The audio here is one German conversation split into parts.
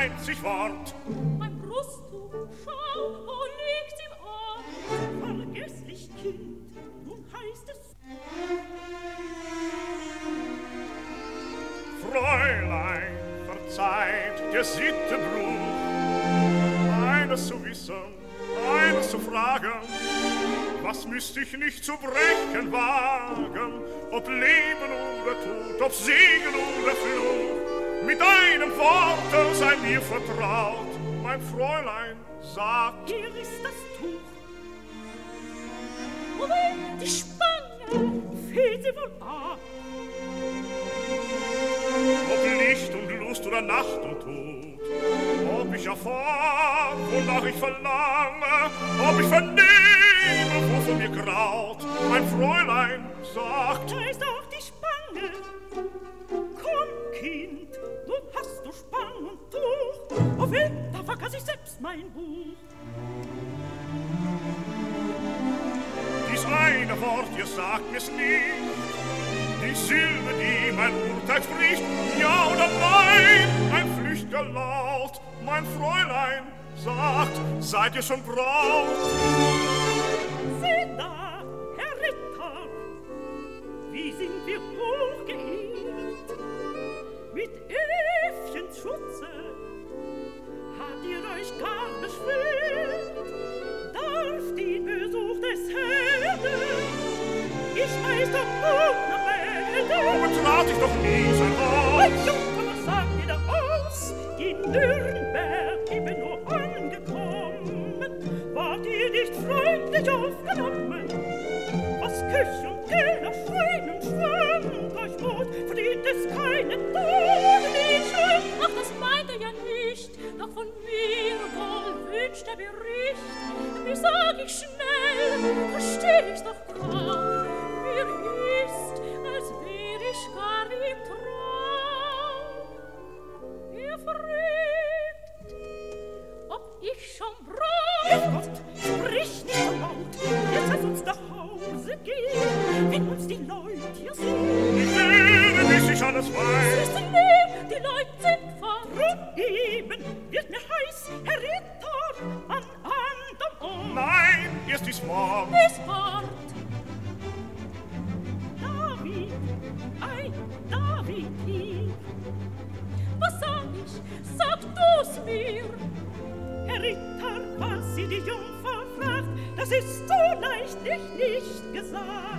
einzig Wort. Mein Brusttuch, schau, wo liegt's im Ort? Vergesslich, Kind, nun heißt es... Fräulein, verzeiht der Sitte Bruch, eines zu wissen, eines zu fragen, was müsst ich nicht zu brechen wagen, ob Leben oder Tod, ob Segen oder Fluch, mit einem Worte sei mir vertraut, mein Fräulein sagt. Hier ist das Tuch. Oh weh, die Spange, fehlt sie wohl ab. Ob Licht und Lust oder Nacht und Tod, ob ich erfahr, wonach ich verlange, ob ich vernehme, wovon mir graut, mein Fräulein sagt. Da ist auch die Spange. Komm, Kind, nun hast du Spange und Tuch. Oh weh, da vergaß ich selbst mein Buch. Dies eine Wort, ihr sagt mir's nicht, die Silbe, die mein Urteil spricht, ja oder nein, ein flüchtiger Laut, mein Fräulein sagt, seid ihr schon Braut? Seht da, Herr Ritter, wie sind wir hochgeehrt. Mit Äffchens Schutze habt ihr euch gar beschwert. Darf den Besuch des Herrn ich weiß doch auch noch betrat ich doch nie sein Haus. Mein Junge, was sagt ihr da aus? In Nürnberg eben nur angekommen. Wart ihr nicht freundlich aufgenommen? Was Küch und Keller schreien und schwammt euch Mut, verdient es keinen Todlichen. Ach, das meint er ja nicht, doch von mir wohl wünscht der Bericht. Wie sag ich schnell, versteh ich's doch kaum. Mir ist, als wär ich gar im Traum. Er fragt, ob ich schon Herr Gott, sprich nicht so laut, jetzt lass uns nach Hause gehen, wenn uns die Leute hier sehen. Ich werde, bis ich alles weiß. Siehst du, nee, die Leute sind fort. Eben wird mir heiß, Herr Ritter, an anderem Ort. Nein, erst dies Morgen. Bis fort. David, ei, David hier. Was sag ich? Sag du's mir. Herr Ritter, was sie die Jungfer fragt, das ist so leichtlich nicht gesagt.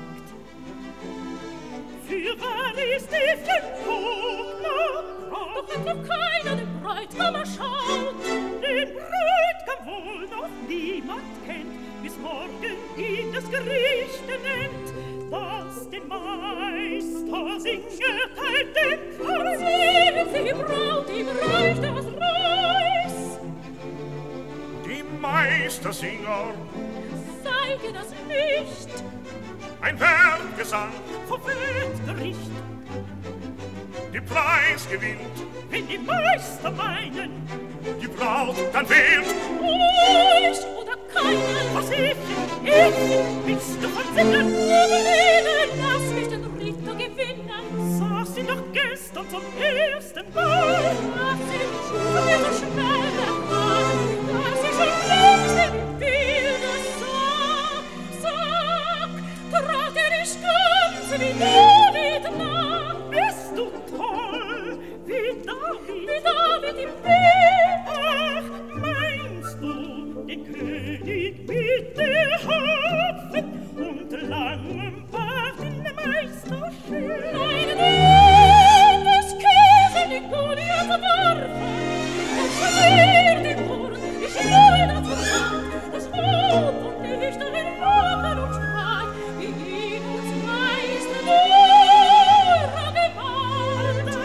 Für wahr ist Äffchen Hochmann, Doch hat noch keiner den Bräutigam erschaut. den Bräutigam wohl noch niemand kennt, bis morgen ihn das Gericht nennt, das den Meister singet, teilt den Kreis. Sehen Sie, Braut, ihm reicht das Reis. Die Meistersinger, Zeige das nicht. ein Werkgesang, Vor Wettgericht, die Preis gewinnt, wenn die Meister meinen, die Braut dann wählt. Ich oder keinen. was Äffchen, bist du von Sinnen? Leben, lass mich den Ritter gewinnen. Saß sie doch gestern zum ersten Mal. Lass ihn schon so schnell erfahren, dass ich schon längst im Bilde sah. Sag, trat er nicht ganz wie David nah? Bist du toll, wie David? Wie David im Bild. Ach, meinst du den König mit der Harfe und langem Bart in der Meister schön? Nein, nein, das Käse liegt gut ihr verworfen. Es verwehrt im Mund, ich leide das Verstand, das Hof und nicht ein Lachen und Schrei, wie ihn uns Meister nur gemalt.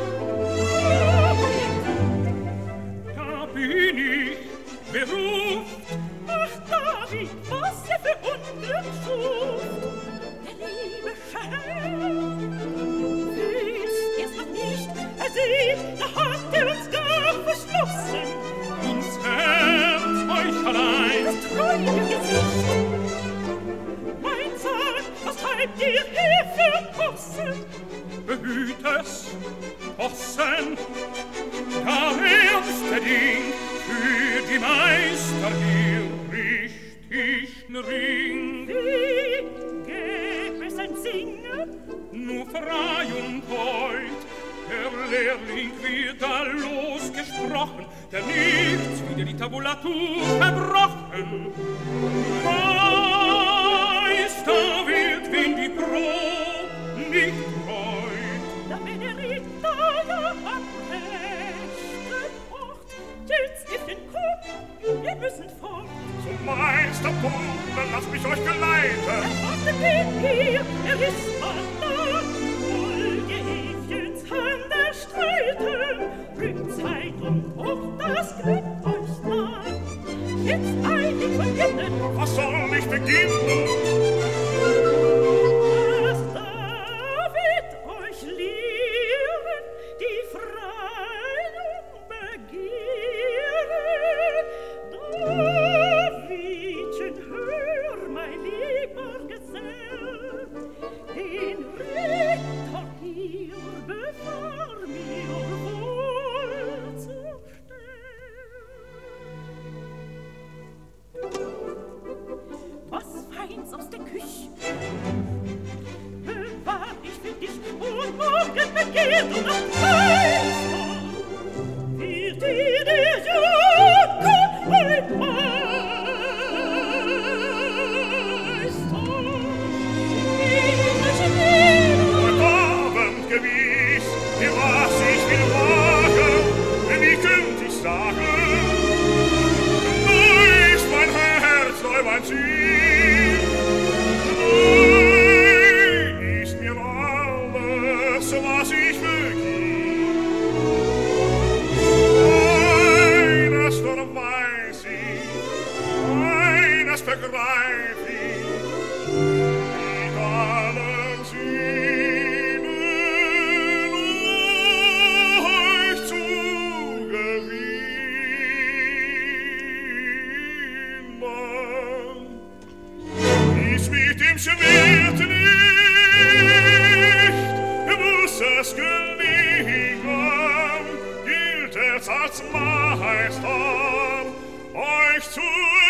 Da bin ich, wer ruft? Ach, David, was er für Unglück sucht. Der liebe Herr, wisst ihr's noch nicht? Er sieht, da hat er uns gar verschlossen. Uns Herz, euch allein, das treue Gesicht. Mein Sohn, was treibt ihr hier für Possen? Behüt es, Possen, da ernst unbedingt für die Meister hier richtigen Ring. Wie gäb es ein Singen? Nur frei und heut, der Lehrling wird da losgesprochen, der nichts wieder die Tabulatur verbrochen. Meister wird, wenn die Probe nicht reut. Da bin der Ritter ja am rechten Ort. Jetzt ist den Kopf, wir müssen fort. Zum Meisterpunkt, dann lasst mich euch geleiten. Wartet den hier, ist mal da. Wohlgehäfchens Hand erstreiten, bringt Zeit und auch das Glück euch nah. Jetzt eilig von innen. Was soll ich beginnen? Was da wird euch lehren, die freien Begehren. Davidchen, hör, mein lieber Gesell, den Ritter hier befahl mir wohl zu stellen. Was Feins aus der Küche bewahr ich für dich und morgen begehrt und am Meister wird dir der Jakob ein Meister. Heute Abend gewiss, dir was ich will wagen, wie könnt ich sagen? Neu ist mein Herz, neu mein Ziel. Neu ist mir alles, was ich begib. Eines nur weiß ich, eines begreif ich, mit allen Sinnen euch zu gewinnen. Ist mit dem Schwert nicht, muss es gelingen, gilt es als Meister, euch zu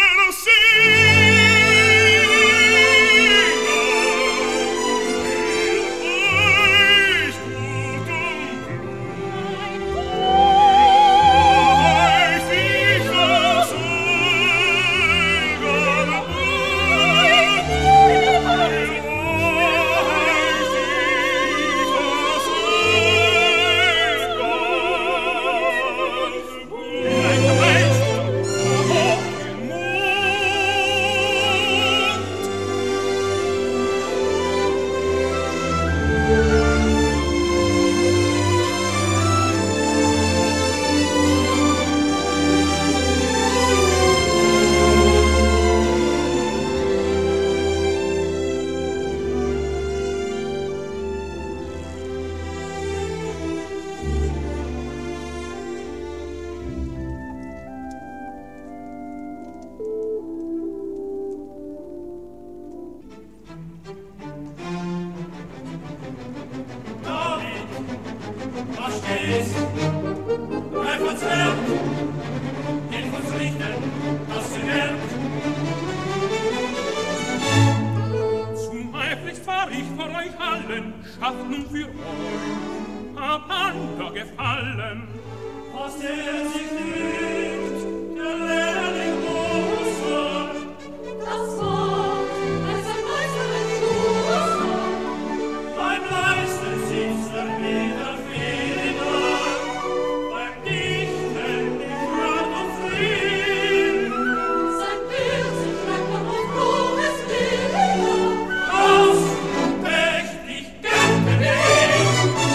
schafft nun für euch Amanda gefallen. Was der sich nimmt, der Lehrling Muster. Das Wort, als ein Meister ein Schuster. Beim Leisten sitzt wieder Fehler, beim Dichten nicht Rat und Frieden. Sein Bild sich schrecklich auf frohes Leben. Das mächtig Gängenehm.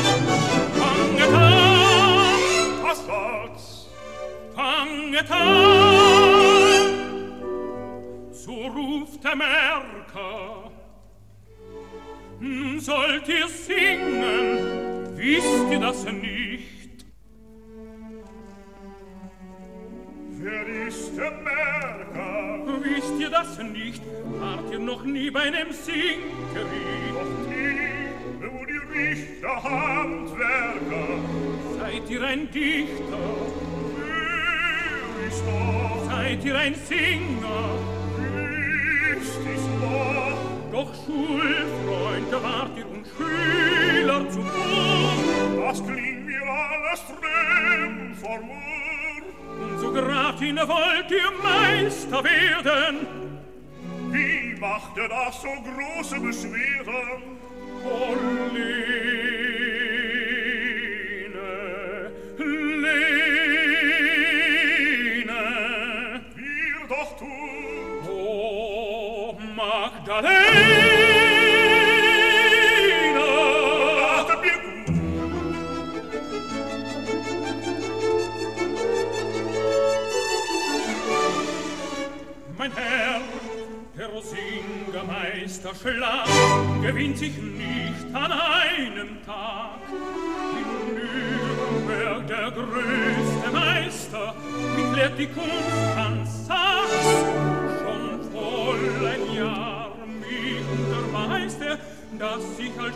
Fanget an, Was soll's? fanget an, so ruft der Merker. Sollt ihr singen, wisst ihr das nicht? Wer ist der Merker? Wisst ihr das nicht? Wart ihr noch nie bei einem Singericht? Noch nie, wo die Richter Handwerker. Seid ihr ein Dichter? ist doch. Seid ihr ein Singer? Ist es doch. Doch Schulfreunde wart ihr und Schüler zum Ohr. Das klingt mir alles fremd vor Mur. Und so gratin wollt ihr Meister werden. Wie macht er das so große Beschwerden? Oh, Lene, Wir doch tun. oh, Magdalena. Ratet mir gut. Mein Herr, der Singermeister Schlag gewinnt sich nicht an einem Tag. In Nürnberg der größte Meister, mich lehrt die Kunst an Sachs. Schon voll ein Jahr mich unterweist er, dass ich als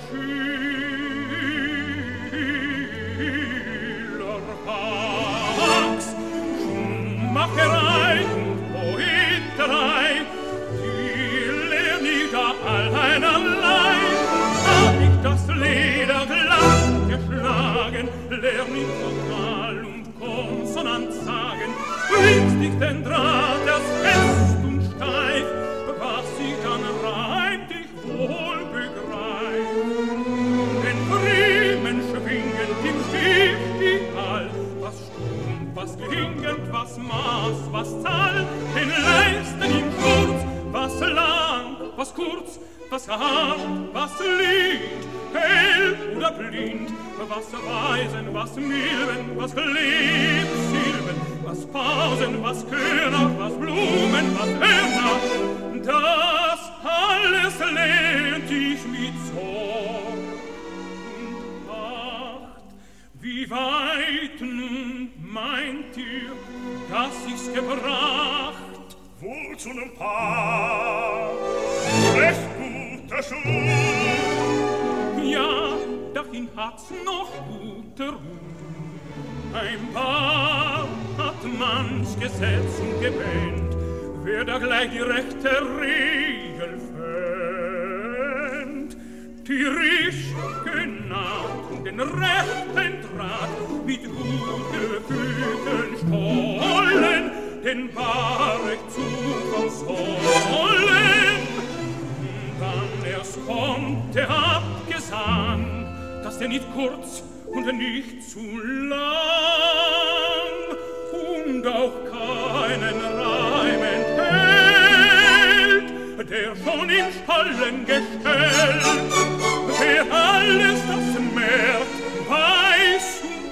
Schüler wachs. Schuhmacherei und Poeterei, die lehr ich da allein allein. Hab ich das Leder glatt geschlagen, lern ich Vokal und Konsonant sagen, fließt ich den Draht erst fest und steif, was ich dann reimt, ich wohl begreif. Denn Riemen schwingend im Stift die All, was stumm, was klingend, was Maß, was Zahl, den Leisten im Kurz, was lang, was kurz, was hart, was Lied, hell oder blind, was Weisen, was Milben, was Lebsilben, was Pausen, was Körner, was Blumen, was Hörner, das alles lehnt ich mit Sorg und Acht. Wie weit nun meint ihr, dass ich's gebracht? Wohl zu nem Paar. Recht guter Schuh. Ja, dahin hat's noch gute Ruhe. Ein Paar hat manch Gesetz und Gebend, wer da gleich die rechte Regel fänd. Die richtige Naht und den rechten Draht mit gut gefügten Stollen den Barek zu versollen. Dann erst kommt der Abgesang, dass der nicht kurz und nicht zu lang und auch keinen Reim enthält, der schon im Stallen gestellt, der alles das merkt, weiß und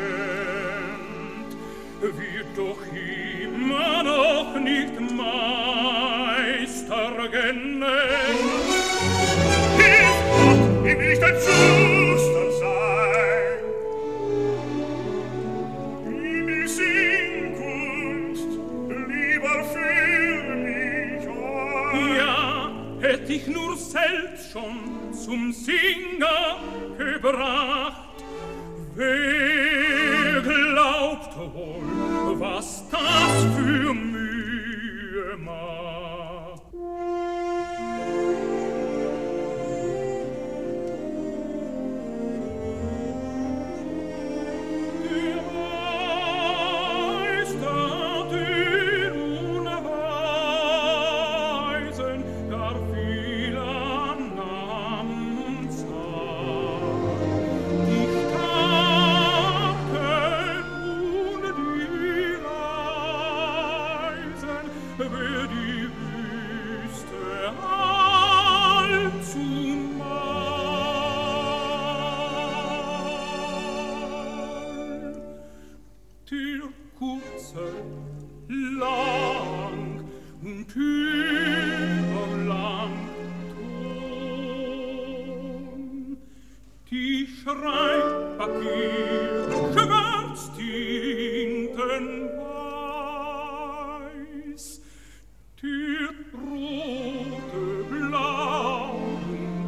kennt, wird doch immer noch nicht Meister genannt. Hilf Gott, ihm nicht ein Schuster sein. In die Singkunst lieber für mich ein. Ja, hätt ich nur selbst schon zum Singer gebracht, wer glaubt wohl, was das für Mühe macht? Die Meister, den Unweisen, gar viel an Namen Zahl. Die Starken und die Weisen, wer die Wüste allzumal. Der kurze, lang und überlang Ton, die Schreibpapier schwarz, Tinten weiß, der rote, blau und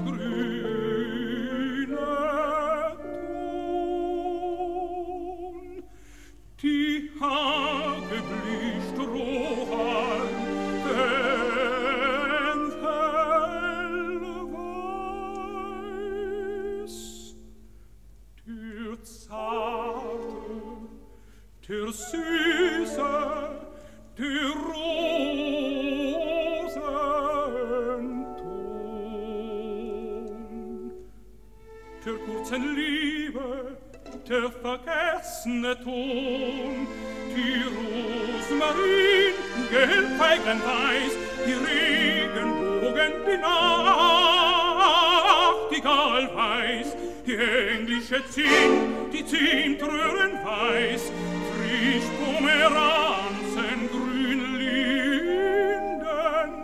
grüne Ton, die Hageblüten der Süße, der Rosenton, der kurzen Liebe, der vergessene Ton, die Rosmarin, gelbfeiglen weiß, die Regenbogen, die Nachtigall weiß, die englische Zinn, die Zintröhren weiß, frisch Pomeranzen, grün Linden,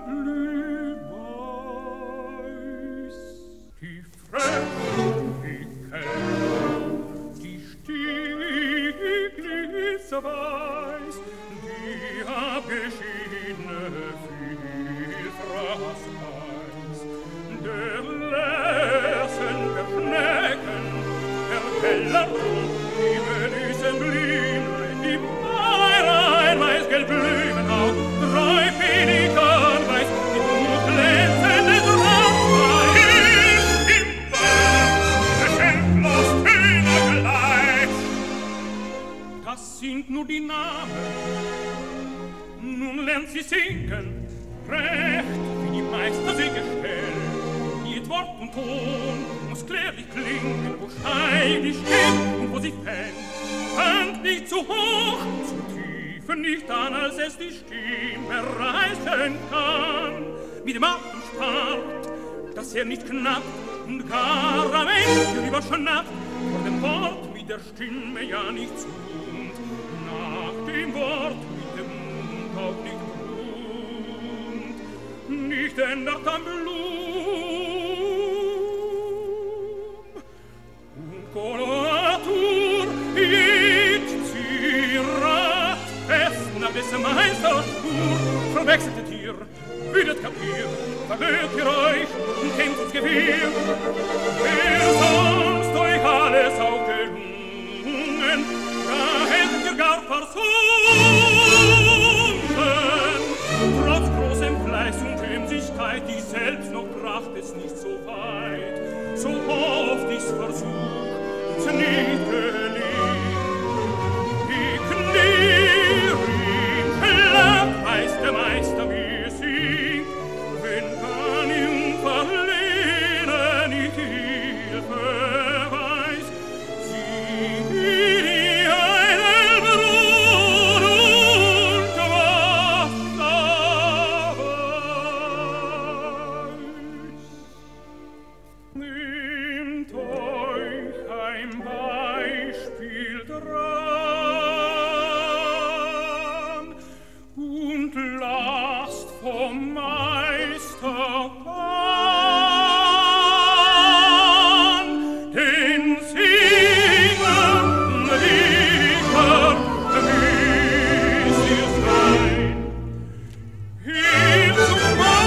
blühweiß. Die Frösche, die Kälte, die Stieglitze weiß, die abgeschiedene Vielfraß weiß, der Lärsen, der Schnecken, der Keller, die Venüsen Blümlein, die Weilein weiß-gelb Blumenhaut, drei Pelikan weiß, die hochglänzende Traumweis. Im Bad, geschenktlos Hühnergleich. Das sind nur die Namen, nun lernt sie singen, recht wie die Meister sie gestellt. Jed Wort und Ton muss klärlich klingen, wo steigt die Stimme und wo sie fällt. Fängt nicht zu hoch, zu tief nicht an, als es die Stimme reißen kann. Mit dem Atem spart, dass nicht knappt und gar am Ende überschnappt, vor dem Wort mit der Stimme ja nicht zu und nach dem Wort mit dem Mund auch nicht rund, nicht ändert am Blum und Koloratur jed Zierat fest nach des Meisters Spur verwechselte Tier, würdet Kapier, verhört ihr euch und kennt uns Gewirr. Wer sonst euch alles auch gelungen, da hättet ihr gar versunken. Trotz großem Fleiß und Emsigkeit, die selbst noch bracht es nicht so weit. So oft ich's versucht, es nicht gelingt. Die Knierin schlapp, weiß der Meister, wie es singt, wenn kann ihm verlehnen nicht Hilfe weiß. Sie wie einen Brot und Wasser weiß. Nehmt euch ein Beispiel dran und lasst vom Meister an den Singen Lieder, wie sie sein. Hier zum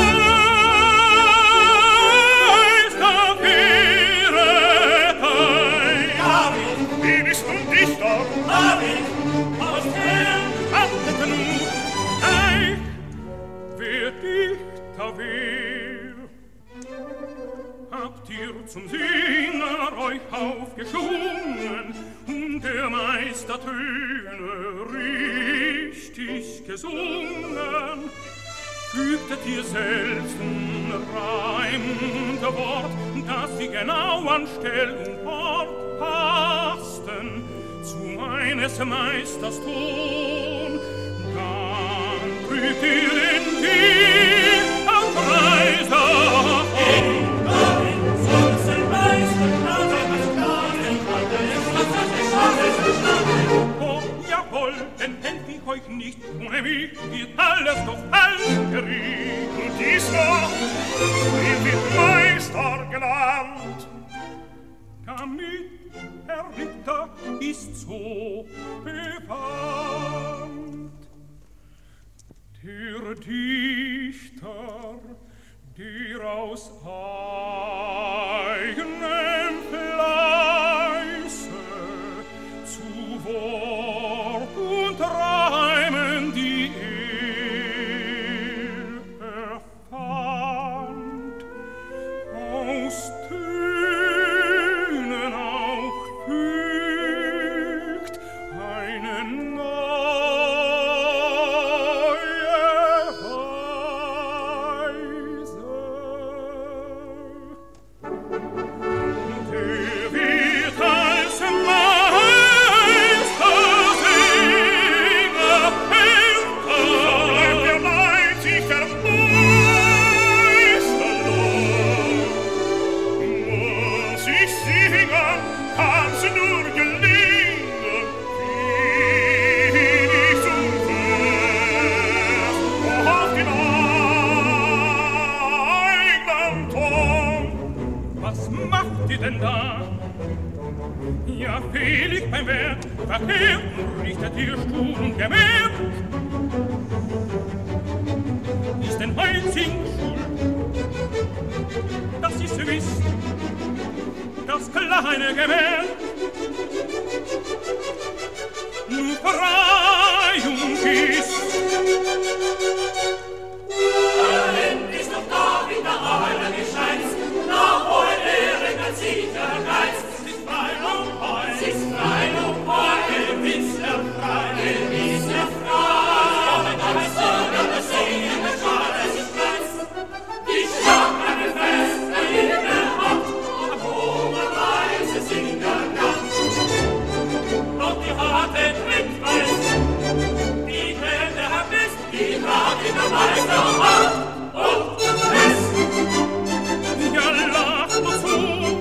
Meister kehret ein. David, Wie bist du Dichter? David, aus dem Achtet nur, ei, wer Dichter wär. Habt ihr zum Singer euch aufgeschwungen und der Meister Töne richtig gesungen? Fügtet ihr selbst ein Reim und Wort, dass sie genau an Stell und Ort passten zu eines Meisters Ton, dann trügt ihr den Tier am Preis auf. David, sonst ein Meister, das Garten, das Oh, jawohl, denn helf ich euch nicht, ohne mich wird alles doch allgeriet. Und dieser, wie wird Meister genannt? Damit Herr Ritter ist so bekannt. Der Dichter, der aus eigenem Fleiße zu Wort und Reimen die erfand, aus Tönen auch fügt einen denn da? Ja, fehl ich beim Werk, verkehrt, richtet ihr Stuhl und Gewehr. Ist denn einzig schuld, dass ich's wisst, das kleine Gewehr. Nur Verreihung ist. Ist doch da wieder euer Gescheiß, nach wohl Ehren als sicher Geist. Sie ist frei und heu, sie ist frei und heu, gewiss frei, gewiss frei. Aber so kann es sehen, der Schal, es ist weiß. Die Schlag eine Fest, der jede Hand, und Hummerweise singt der Nacht. Doch die harte Trittweis, die Hände hat es, die Trag in der Meisterhand. Ja, lach nur zu,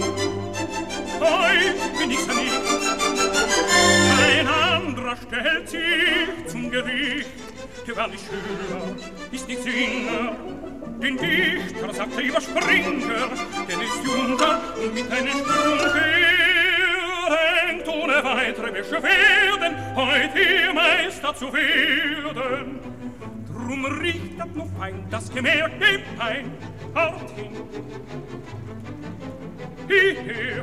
heu bin ich's nicht. Ein anderer stellt sich zum Gericht. Gewann ich Schüler, ist nicht Singer. Den Dichter sagt er Überspringer, denn ist Junker und mit einem Sprung denkt ohne weitere Beschwerden, heut ihr Meister zu werden. Drum richtet nur fein das Gemächt dem ein Ort hin. Hierher,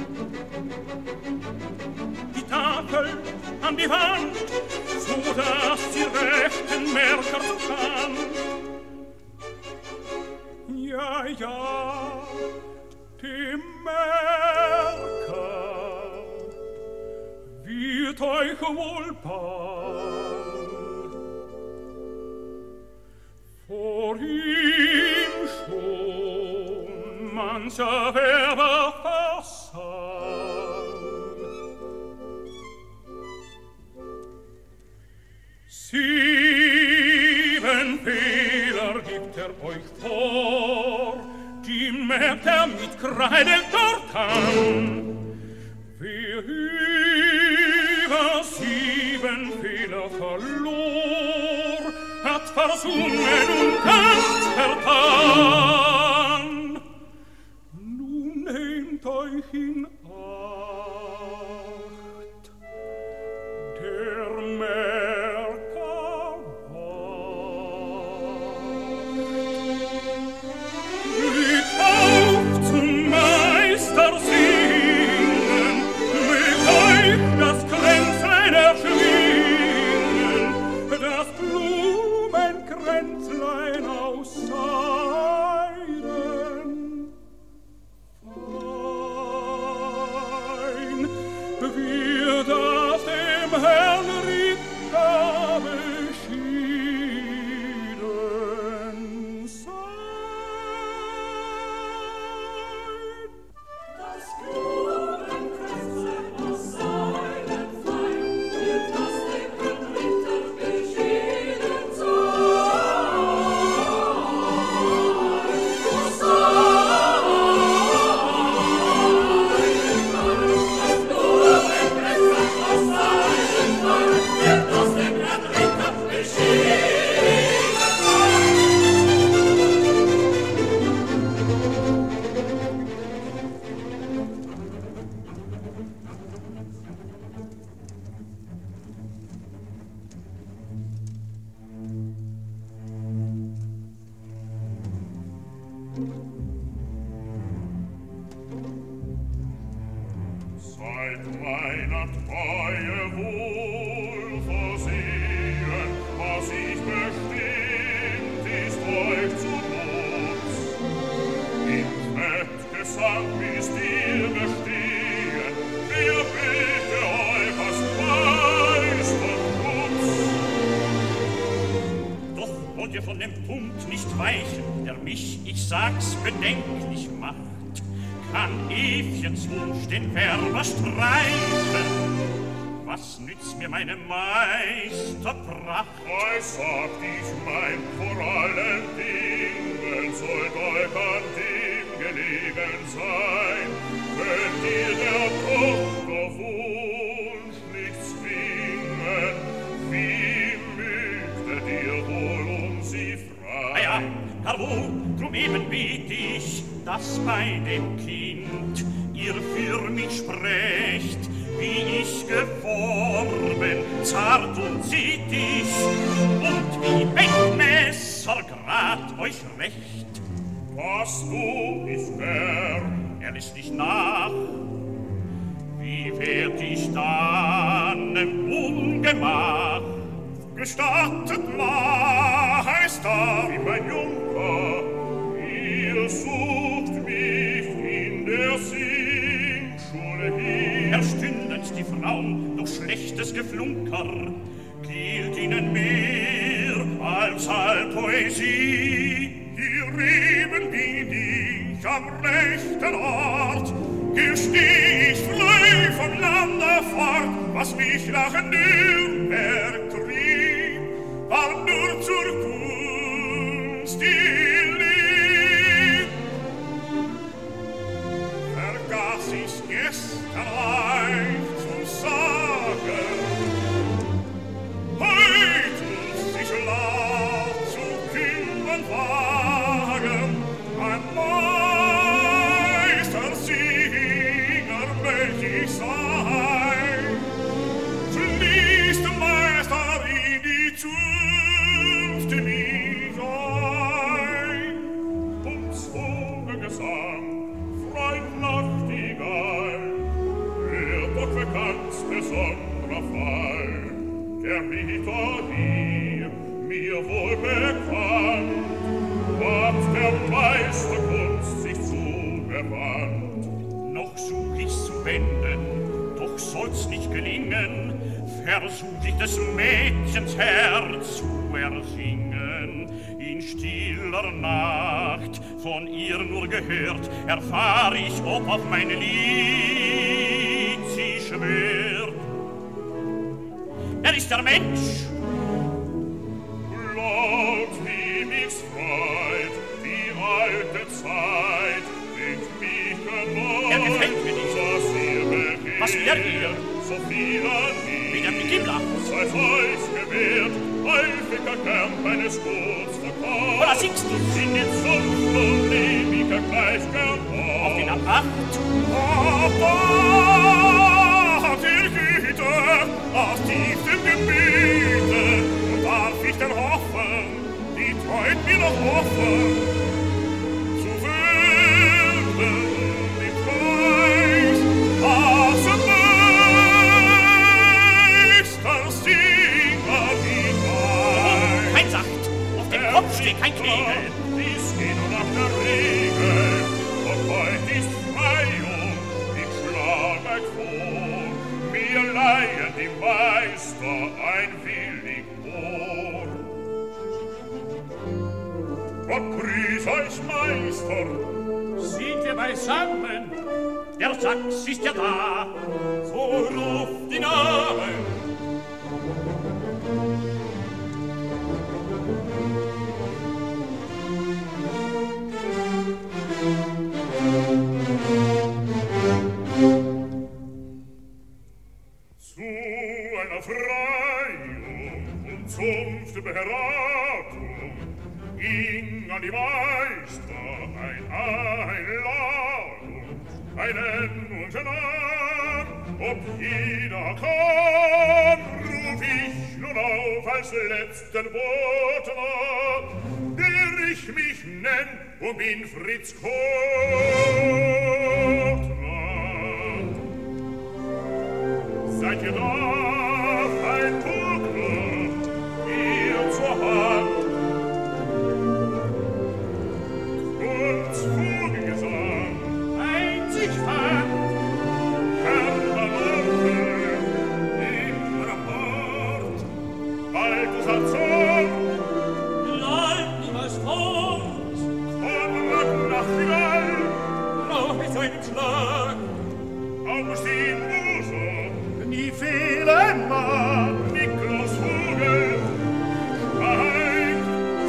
die Tafel an die Wand, so dass sie rechten Merker so kann. Ja, ja, die Merker wird euch wohl bald vor ihm schon mancher Werber versagt. 7 Fehler gibt euch vor, die merkt mit Kreide dort an. Wer über 7 Fehler verlor, hat versungen und ganz vertan. Nun nehmt euch in Acht, der Merker wacht. Lügt auf zum Meister singen, mögt euch das Kränzlein erschwingen, das Blumenkränzlein aus Seiden. Fein wird das dem Herrn Ritter beschieden sein. Das Blumenkränzlein aus Seiden fein, wird das dem Herrn Ritter beschieden Seid meiner Treue wohl versehen, was ich bestimmt, ist euch zu Nutz. Im Wettgesang ist ihr bestehen, wir bitte euch als Meisterschutz. Doch wollt ihr von dem Punkt nicht weichen, der mich, ich sag's, bedenklich macht. Kann Evchens Wunsch den Werber streichen? Was nützt mir meine Meisterpracht? Was sagt ich mein, vor allen Dingen sollt euch an dem gelegen sein, könnt ihr der Tochter Wunsch nicht zwingen, wie mögtet ihr wohl sie frei? Ah ja, gar wohl, drum eben bitt ich, dass bei dem Kind ihr für mich sprecht, wie ich geworben, zart und zittig, und wie Bettmesser grad euch recht. Was du ist er lässt dich nach. Wie werd ich dann im Ungemach? Gestattet, Majestät, wie mein Junker, ihr sucht mich in der Singschule hin. Erstündend die Frauen durch schlechtes Geflunker, gilt ihnen mehr als all Poesie. Hier eben bin ich am rechten Ort, gesteh ich frei vom Lande fort, was mich nach Nürnberg trieb, war nur zur Kunst die Lieb. Vergaß ich's gestern euch zu sagen, heut muss ich laut zu Kindern wagen, ein Meister Singer möcht ich sein. Fließt Meister in die Zunft mich ein. Und Vogelgesang, Freund Nachtigall, hört doch bekannt besonderer Fall. Der Ritter hier, mir wohl bekannt, hat der Meisterkunst sich zugewandt. Noch such ich's zu wenden, doch soll's nicht gelingen, versuch ich des Mädchens Herz zu ersingen. In stiller Nacht, von ihr nur gehört, erfahr ich, ob auf mein Lied sie schwört. Er ist der Mensch. Laut wie mich's freut, die alte Zeit, denkt mich erneut. Er gefällt mir nicht. Was will er hier? So viel an ihn. Wie der Begibler. Sei's euch gewährt, häufiger Kern meines Guts verkauft. Oder singst du? In den Zunft und ewiger gleich gern Auf den Abracht. Abracht, ihr Güte, aus tiefstem Gemüte, und darf ich denn hoffen, die treut mir noch offen, zu werden im Preis, als Meister Singer wie mein. Kein Sacht, auf dem Kopf steht kein Kegel. Dies geht nur nach der Regel, und heut ist Freiung, ich schlage euch vor, mir leihen die Meister ein willig Ohr. Gott grüß euch, Meister! Sind wir beisammen? Der Sachs ist ja da. So ruft die Namen. Zu einer Freiung und Zunftberatung ging an die Meister ein Einladung, einen Wunsch an, ob jeder kann, ruf ich nun auf als letzten Boten, der ich mich nenn und bin Fritz Kortner. Seid ihr da, ein Pugner, ihr zur Hand? Uns Vogelgesang, Einzig fand. Hermann im Rapport, bald unser Zorn, Bleibt niemals fort. Konrad Nachtigall, Brauch ich einen Schlag. Augustin Buser, Nie fehlen mag. Niklas Vogel, Schweig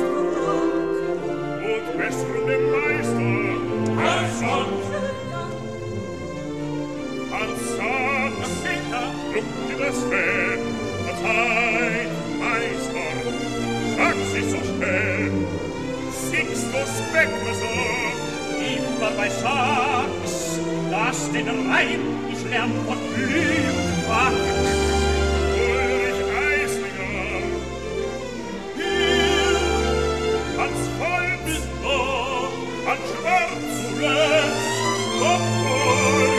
und besseren dem Meister, Herrschaft. als Satz, Das Kinder. Luft in das Feld, verzeiht, Meister, sag sie so schnell, Sixtus Beckmesser, Immer bei Sachs. Da was den Reim, ich lern von Blüh und Quack. Ulrich Eislinger, hier, ans Volk, Oh, an Schwarz, zuletzt, obwohl,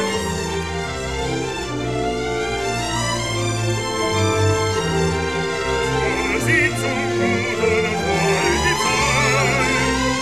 sie zum Guten wohl die Zeit.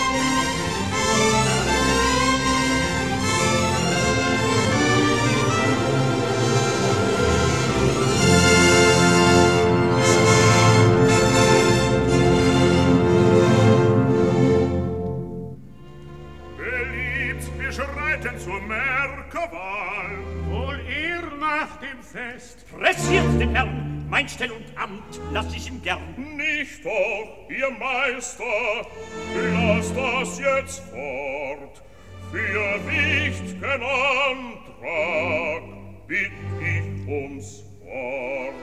Beliebt, wir schreiten zur Merkerwahl. Wohl eher nach dem Fest. pressiert den Herrn, mein Stell und Amt lass ich ihm gern. Nicht doch, ihr Meister, lasst das jetzt fort. Für wicht'gen Antrag bitt ich ums Wort.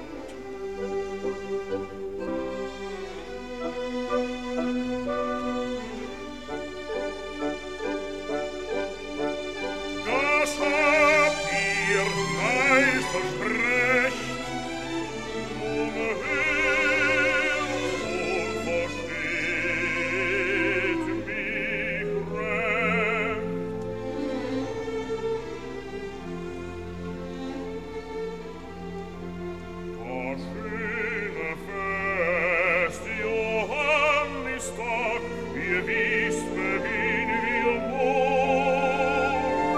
Das habt ihr, Meister, sprecht, ohne Hört und versteht mich recht. Das schöne Fest, Johannistag, ihr wisst, beginn wir morgen.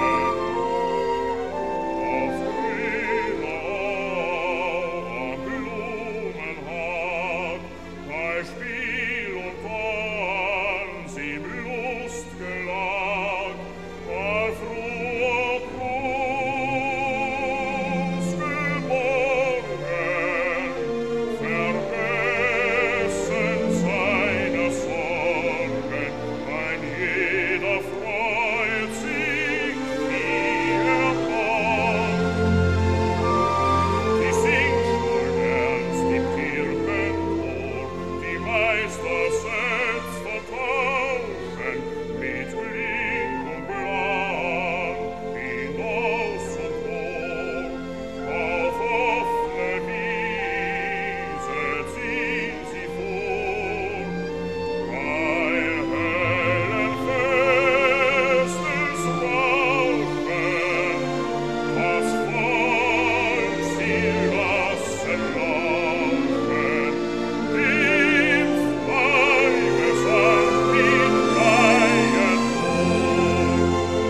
Auf grüner Au am Blumenhag, bei Spiel und Tanz im Lustgelag, bei froher Brunstgeborgen, vergessen seine Sorgen, ein jeder freut sich, wie kommt. Die Singschule ernst im Kirchenchor, die Meister selbst vertauschen, mit Kling und Blank, hinaus und hoch. Auf offene Wiese ziehen sie vor, bei hellen Festesrauschen, das Volk sie lassen lauschen, dem Freigesang mit freien Ohren.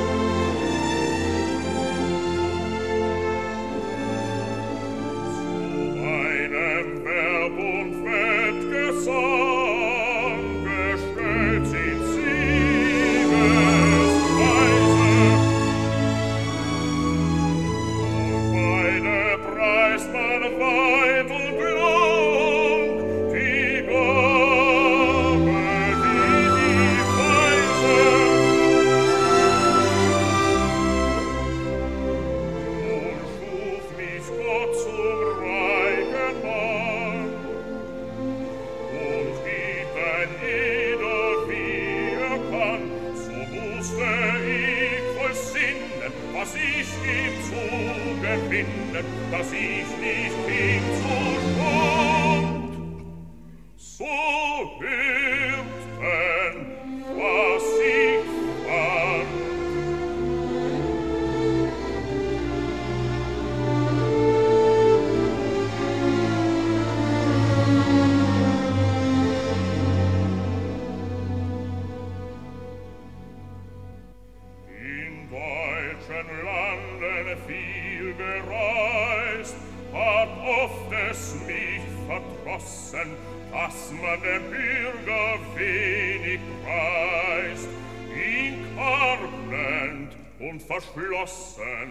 Zu einem Verb und Wettgesang gestellt sind Siegespreise. Und beide preist man weit und lang, die Gabe wie die Weise. Nun schuf mich Gott zum reichen Mann und gibt ein jeder, wie kann. So musste ich vollsinnen, was ich ihm zu gewinnen, dass ich nicht ihm zustand. So hört denn, was ich fand. In deutschen Landen viel gereist, hat oft es mich verdrossen, dass man den Bürger wenig preist, ihn karg nennt und verschlossen.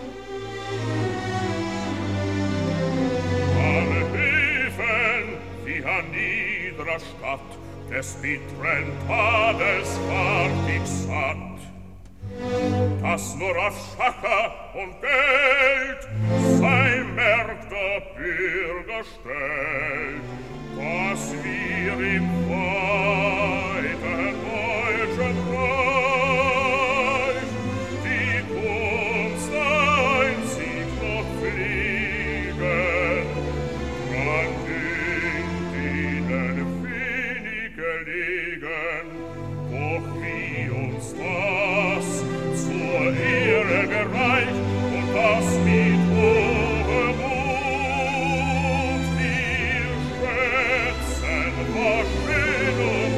An Höfen wie an niedrer Stadt des bitteren Tadels ward ich satt, dass nur auf Schacher und Geld sein Merk der Bürger stellt, dass wir im weiten deutschen Reich die uns das zur Ehre gereicht und das mit hohem Mut wir schätzen, was schön und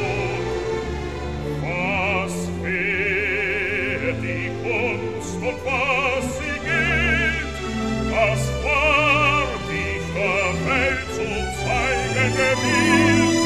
gut. Was fehlt die Kunst und was sie gilt, das war die Welt zu zeigen gewillt.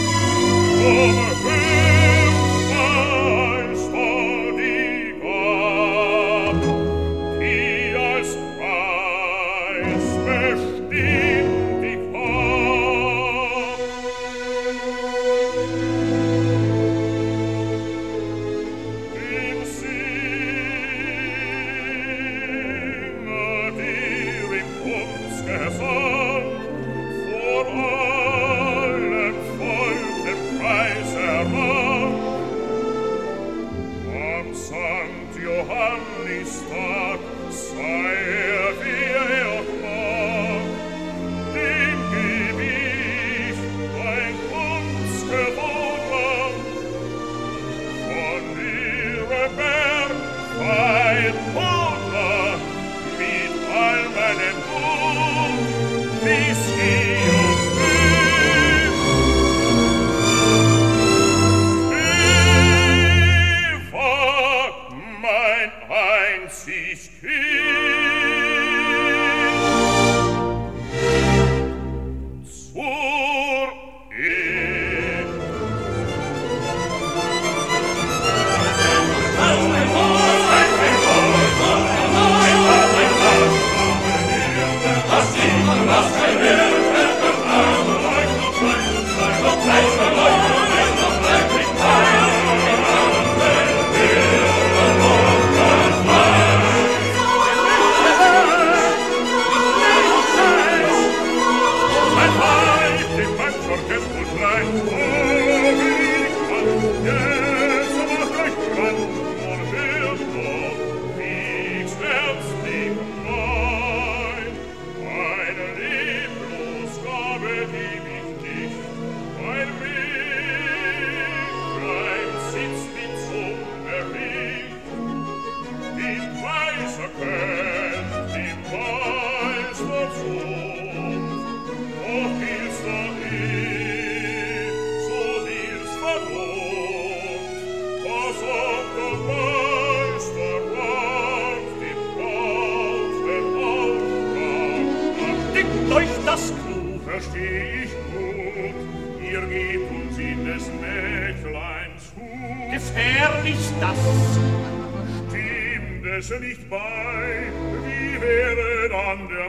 Nicht bei, wie wäre dann der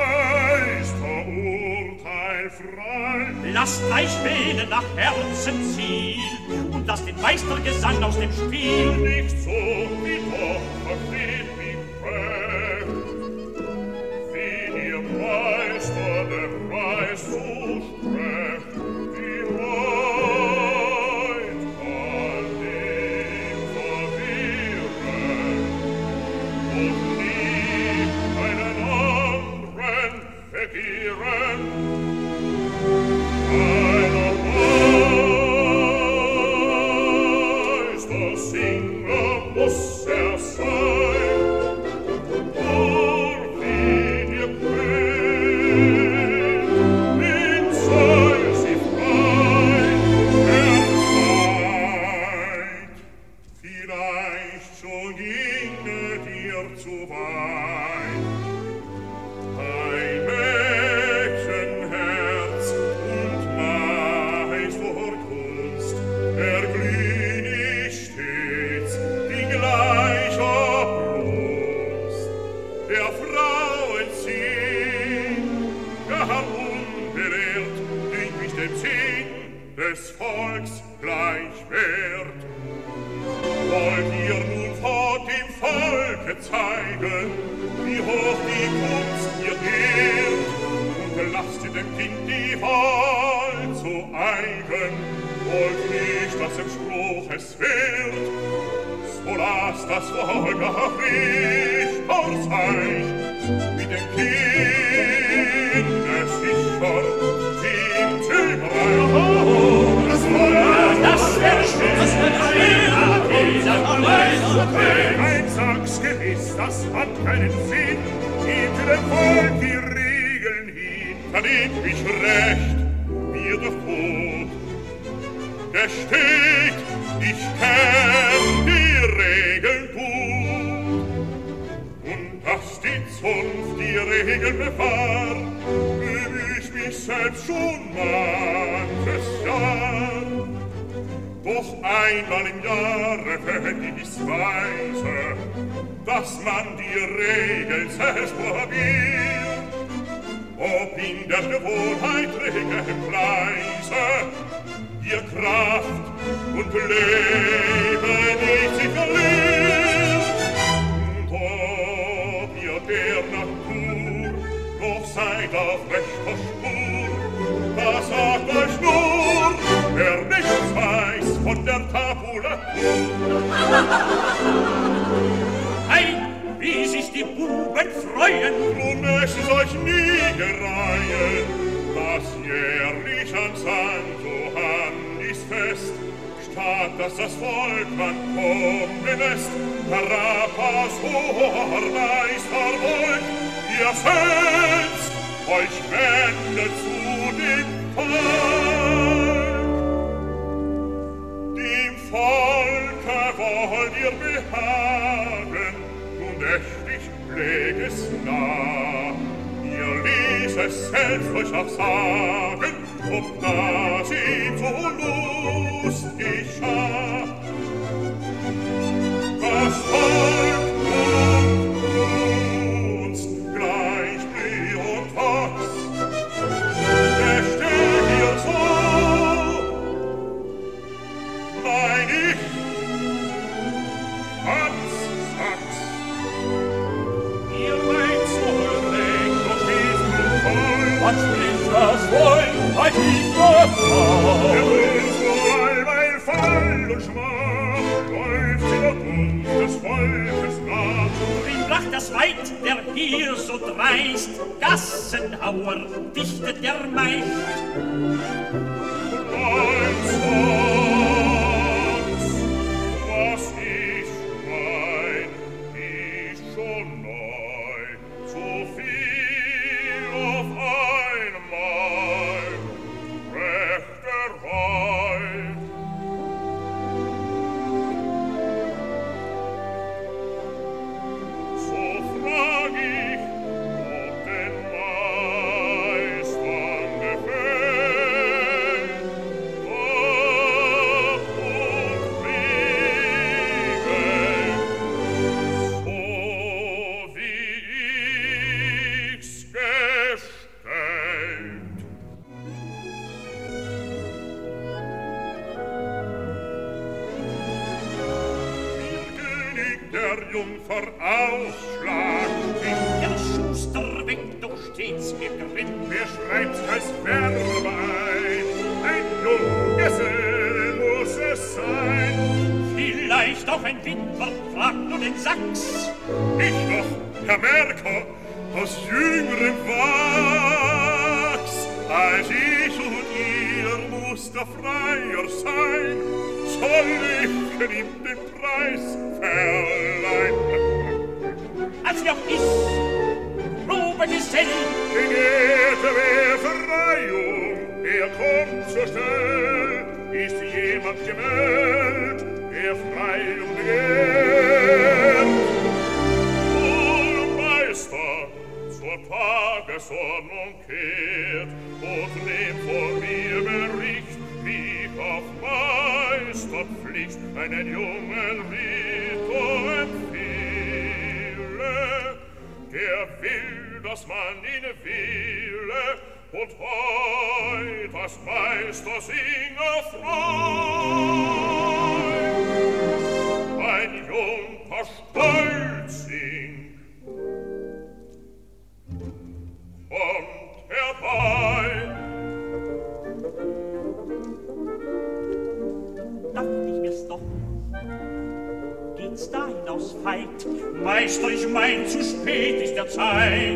Meister Urteil frei? Lasst euch wählen nach Herzenziel und lasst den Meistergesang aus dem Spiel. Nicht so, wie doch versteht mich recht, wie ihr Meister der Preis zusprecht, die Leid an dem verwirren und nie einen anderen begehren. Einer Meister Singer muss sein, durch ihn ihr König, in sei sie frei, erzeit. Vielleicht schon ginget ihr zu weit, ein Mädchenherz und meist vor Kunst erglüh nicht stets die gleicher Brust. Der Frauen Sinn, gar unberehrt, dünkt mich dem Sinn des Volks gleich wert. Wollt ihr nun vor dem Volke zeigen, wie hoch die Kunst ihr ehrt, und lasst ihr dem Kind die Wahl zu eigen, wollt nicht, dass im Spruch es wird, so lasst das Volk auch Richter sein, wie dem Kind es sicher dem Züglein. Das wird schön, das wird schön, Nein, sag's gewiss, das hat keinen Sinn. Gib dem Volk die Regeln hin. Verdient mich recht, mir doch gut. Gesteht, ich kenn die Regeln gut. Und dass die Zunft die Regeln bewahrt, üb ich mich selbst schon manches Jahr. Doch einmal im Jahre fällt ich's weise, dass man die Regeln selbst probiert. Ob in der Gewohnheit Regeln Preise, ihr Kraft und Leben nicht sich verliert. Und ob ihr der Natur noch seid auf rechter Spur, da sagt euch nur, wer nichts weiß von der Tabulatur. Hey, wie sich die Buben freuen! Drum möcht's euch nie gereihen, was jährlich an St. Johannis Fest, statt dass das Volk man kommen lässt, Parapas hoher Meister wollt, ihr setzt euch wendet zu dem Volk. Dem Volke wollt ihr behagen, nun ächtig leg es nah. Ihr ließ es selbst euch auch sagen, ob das ihm so lustig schah. Das Volk und uns gleich Blüh und Wachs, der steht hier so, mein ich, Hans Sachs. Ihr meint so recht, doch dies nun voll. Was spricht das Volk, halt ich das Volk? Der Prinz nur allweil Fall und Schmach, läuft sie doch des Volkes nach. Wohin bracht das Weit, der hier so dreist, Gassenhauer, dichtet der Macht? Mein Satz, was ich mein, ist schon neu, so viel auf einmal, rechter Reih. So frag ich, ob den Meistern gefällt, ob und Riegel, so wie ich's gestellt. Will König der Jungfer Ausschlag stehen, Der Schuster weckt doch stets gegrinnt. wer schreibt's als Verbe ein Junggesell muss es sein. Vielleicht auch ein Witwer, fragt nur den Sachs. Ich doch, Herr Merker, aus jüngerem Wachs, als ich und ihr mußt der Freier sein, soll ich ihm den Preis verleihen. Als noch ist, Probegesell, Begehrte Befreiung, er kommt so schnell, ist jemand gemeldet, der Freiung begehrt. O Meister, zur Tagesordnung kehrt und nehmt von mir Bericht, wie ich auf Meisterpflicht einen jungen Ritter empfehle, der will, dass man ihn wähle und heut das Meister Singer frei. Ein junger Stolzing kommt herbei. dacht ich mir's doch. Geht's da hinaus feit? Meister, ich mein, zu spät ist der Zeit.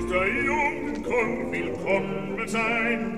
der Junker willkommen sein.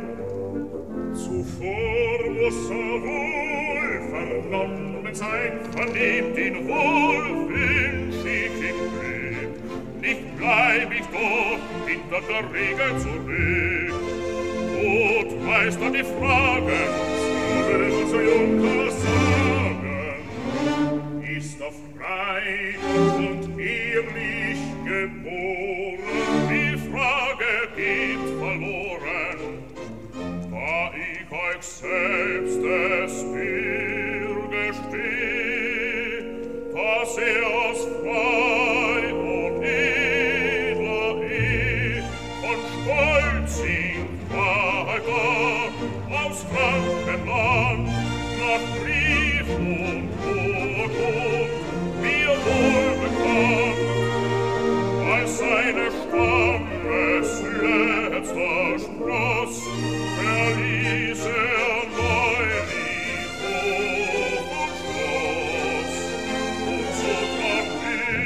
Zuvor muss wohl vernommen sein, vernehmt ihn wohl, wünsch ich ihm Glück. Nicht bleib ich doch hinter der Regel zurück. Gut, Meister, die Fragen, so will unser Junker sagen. Ist er frei und ehrlich geboren, die Frage geht verloren. Da ich euch selbst es gesteh, dass aus frei und edler von Stolz in Freiheit aus Frankenland nach Brief und Urkund mir wohl bekannt, als seine Stammes letzter Spross verließ neulich Hof und Schloss und so traf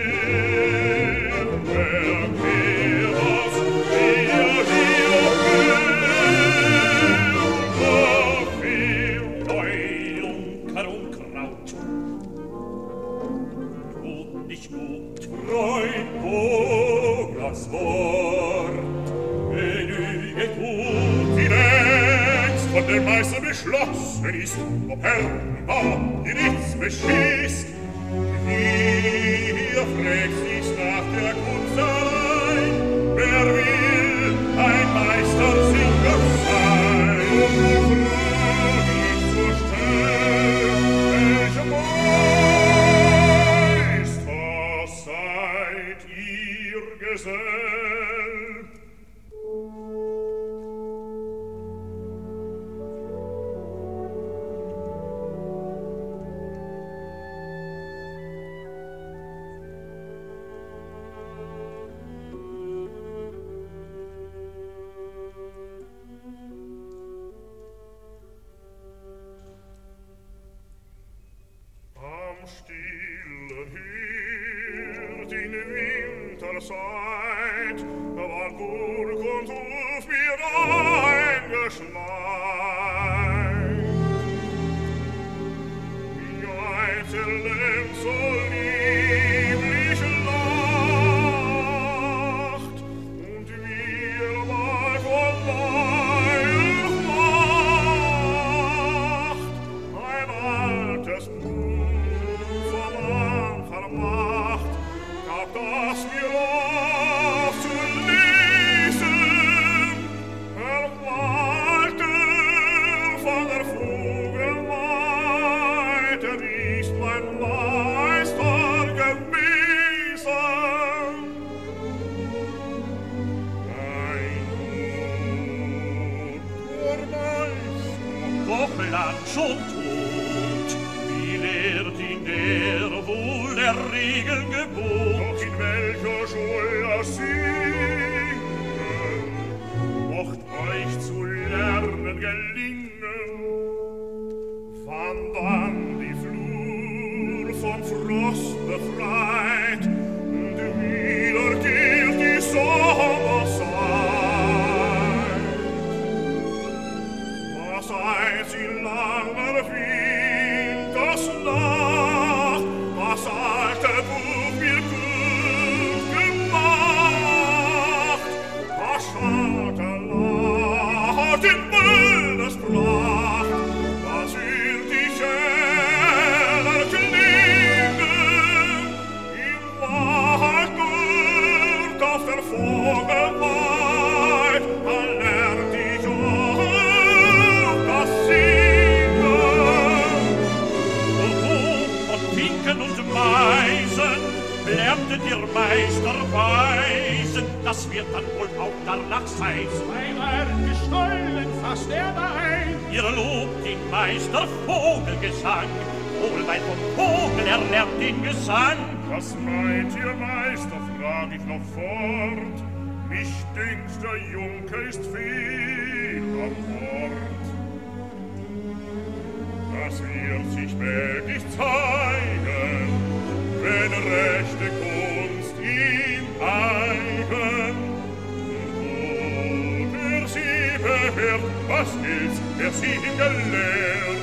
wer Keras Junker und Kraut. Tut nicht gut, treu, das Wort, genüge tut, die längst von dem Meister beschlossen ist, ob Herr die nichts beschießt. Ihr fragt sich nach der Kunst allein, wer will ein Meistersinger sein? Frag ich zur Stelle, welcher Meister seid ihr Gesell? Stillen Hirt in Winterzeit war Burg und Hof mir eingeschneit. Wie Eitel so lieblich lacht und wir war von Weihnacht ein altes Macht, gab das mir auf zu lesen, Walter von der Vogelweid, ist mein Meister gewesen. Ein guter Meister, doch lang schon tot, wie lehrt ihn der wohl der Regel gebot? doch in welcher Schule singen, mocht euch zu lernen gelingen, wann dann die Flur vom Frost befreit und wieder gilt die Sommerzeit. Was heißt in langer Wintersnacht, das alte Buch mir gut gemacht, das Vater lacht in Bildespracht, das wird die Schäler klingen, im Wald dort auf der Vogelweid, da lernt ich auch das Singen. Von Finken und Meisen lerntet ihr Meister weisen, das wird dann wohl auch danach sein. Zweimal gestollen fasst er ein. Ihr lobt den Meister Vogelgesang, wohlweit vom Vogel lernt den Gesang. Was meint ihr, Meister, frag ich noch fort. Mich dünkt, der Junker ist viel am Ort. Das wird sich mächtig zeigen, wenn rechte Kunst ihm eigen. gehört, was ist, wer sie ihm gelehrt.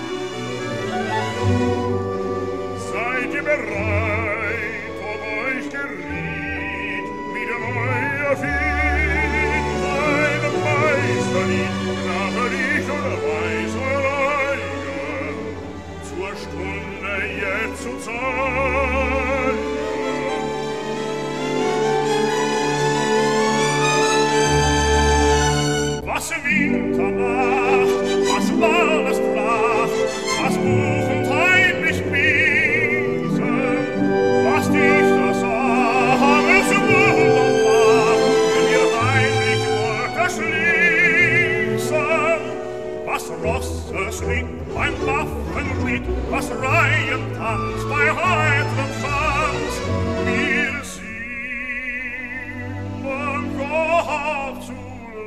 Seid ihr bereit, ob euch geriet, mit dem euer Fied, seinem Meisterlied, knabberlich oder weiß oder eigen, zur Stunde jetzt zu zeigen. Was Winternacht, was warmes Brach, was Buch und heimlich Wiesen, was Dichter sagen, es wunderbar, wenn ihr heimlich Worte schließen, was Rossesritt beim Waffenritt, was Reihentanz bei heiterem Tanz, wir singen Gott zu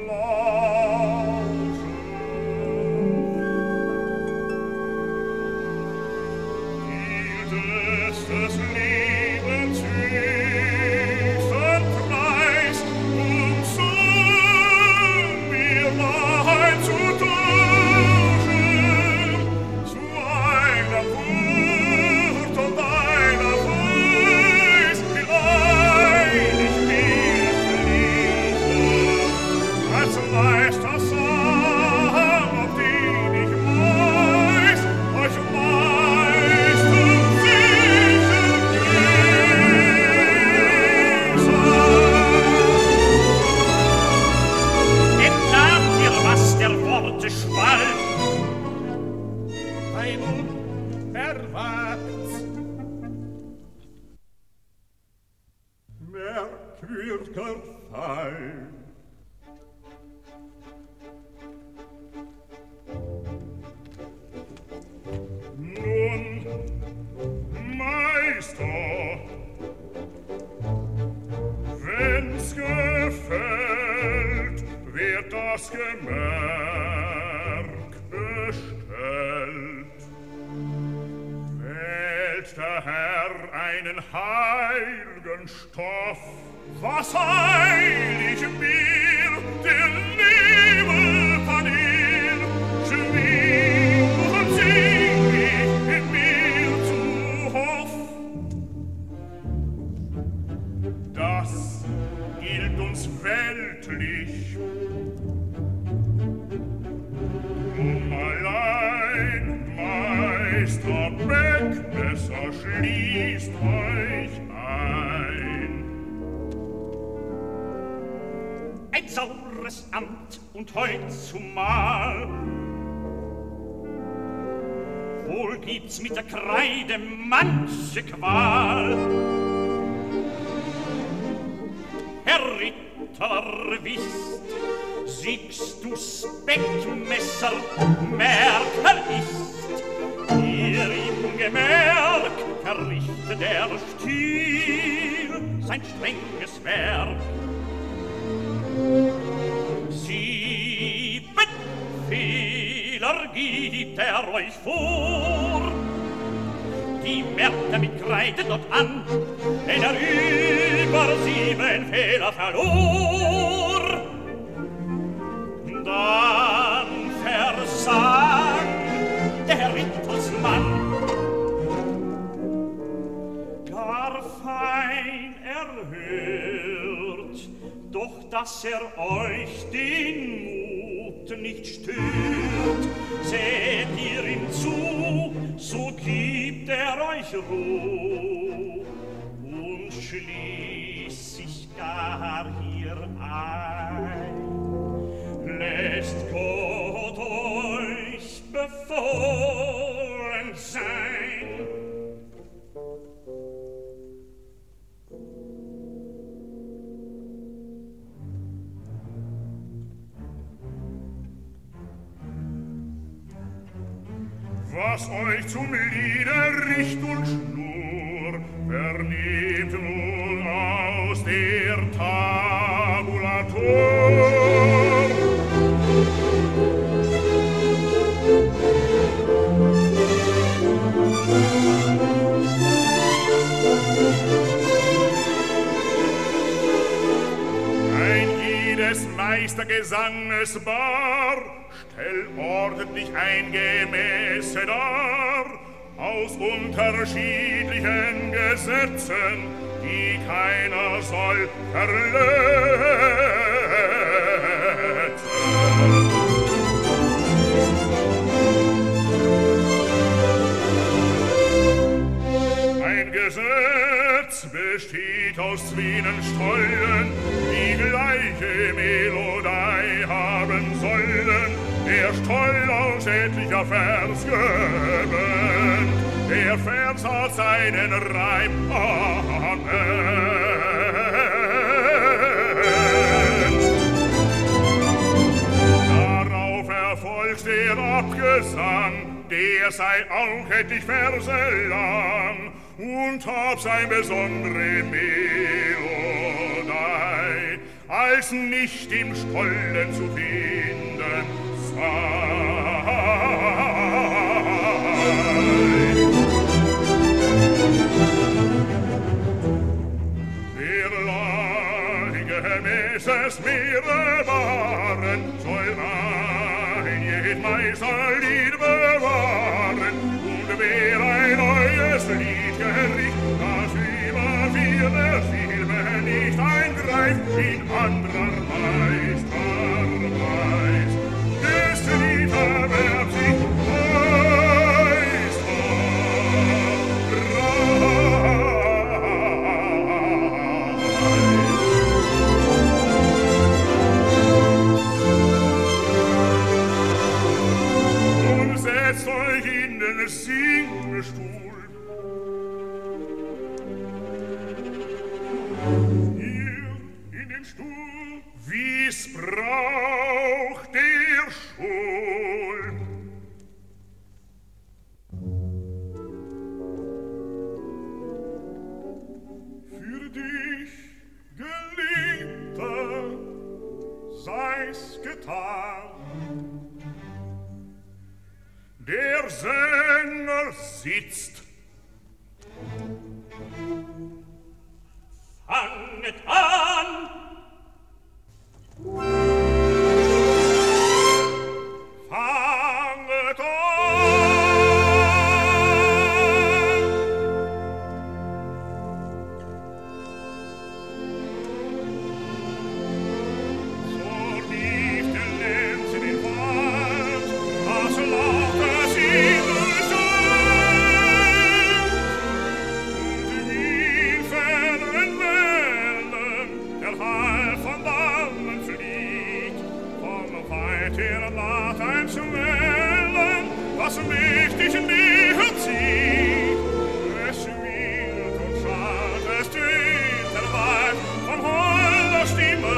des Lebens höchsten Preis, mir Wahrheit zu tauschen, zu einer Wut und einer Weis, vielleicht ich mir fließe, als Meister Sang, auf den ich weiß, euch Schwall. Ein unerwartet, merkwürdiger Fall. Nun, Meister, wenn's gefällt, wird das Gemerk bestellt. Wählt der Herr einen heilgen Stoff, was heilig mir den Nebelpanel schwingt und sing ich in mir zu Hoff. Das gilt uns weltlich, allein, Meister Beckmesser, schließt euch ein. Ein saures Amt und heut zumal. Wohl gibt's mit der Kreide manche Qual. Herr Ritter, wisst, siegst du's Beckmesser, Merker ist, hier im Gemerk verrichtet der Stier sein strenges Werk. 7 Fehler gibt euch vor, die merkt mit Kreide dort an, denn über 7 Fehler verlor. Dann versang der Rittersmann, gar fein erhört, doch dass euch den Mut nicht stört. Seht ihr ihm zu, so gibt euch Ruh und schließt sich gar hier ein. Lässt Gott euch befohlen sein. Was euch zum Lieder Richt und Schnur, vernehmt nun aus der Tabulatur. Ein jeder des Meistergesanges bar, stell ordentlich eingemessen dar, aus unterschiedlichen Gesetzen, die keiner soll verletzen. Ein Gesetz besteht aus Zwienenstollen, die gleiche Melodie haben sollen. Der Stoll aus etlicher Vers gewöhnt, der Vers hat seinen Reim amen. Darauf erfolgt der Abgesang, der sei auch etlich Verse lang und hab sein besondere Melodie, als nicht im Stollen zu finden sei. Gemäßes Meere waren, soll ein jed Meisterlied bewahren. Und wer ein neues Lied gericht, das über viele Filme nicht eingreift, in anderer Meister weiß. Das Lied erwerbt sich setzt euch in den Singstuhl. Hier in den Stuhl, wie's braucht der Schul. Für dich, Geliebter, sei's getan. Der Sänger sitzt. Fanget an! Fanget an! So rief der Lenz in den Wald, was lacht es ihm durch und wie fernen Wellen der Hall von Dannen fliegt, von weiter Latein zu Wellen, was mächtig näher zieht. Es schwillt und schallt, es tönt der Weib von holder Stimme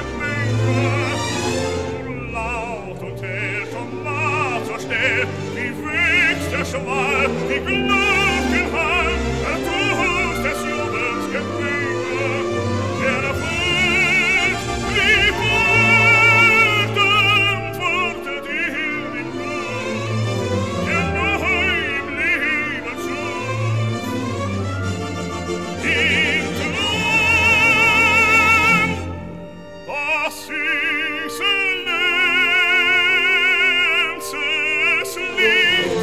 Geblüte, laut und hell schon nah zur Stelle, wie wächst der Schwall, die Glockenhall, der Tuch des Jubels Geblüte, der erfüllt, wie Gott antwortet ihr im Blut, der neuem Leben schuf. In Traum, das süße Lenzes Lied.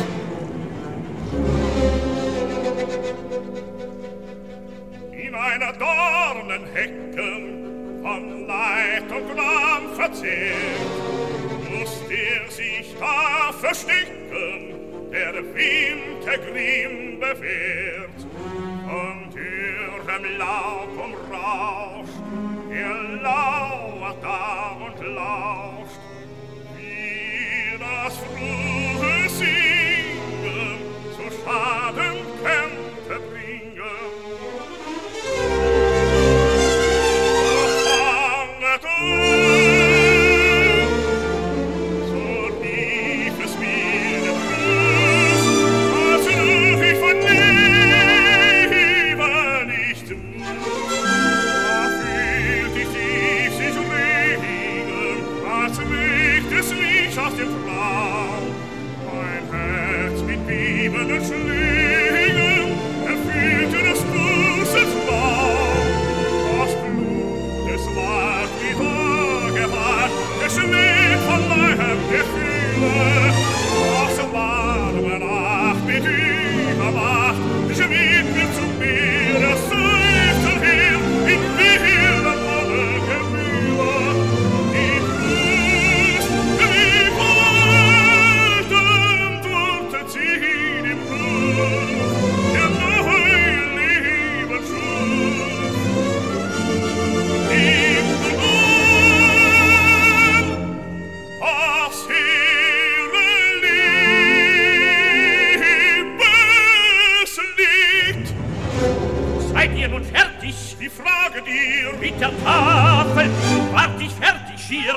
In einer Dornenhecken von Leid und Gram verzehrt, musst sich da verstecken, der Wind der Grimm befährt. Und ihrem Laub umrauscht, er lauert da und lauscht, wie das frohe Singen zu Schaden könnte bringen. Fanget an, so rief es mir der Brust, als ruf ich von Liebe nicht zu. Da fühlt ich tief sich regen, als legt es mich aus dem Traum. Mein Herz mit bebenden Schlägen erfüllte des Busses Baum. Das Blut des Wald wie Liebe, auch so warme Nacht mit Übermacht, schwebt mir zu mir der Seufzer her, in wilder Wonne Gemüter, die Brust, wie wollten, durfte ziehen im Blut, der neue Lebensschutz. Im Blut, das ihre Liebeslied. Seid ihr nun fertig? Die Frage dir, Mit der Tafel wart ich fertig hier.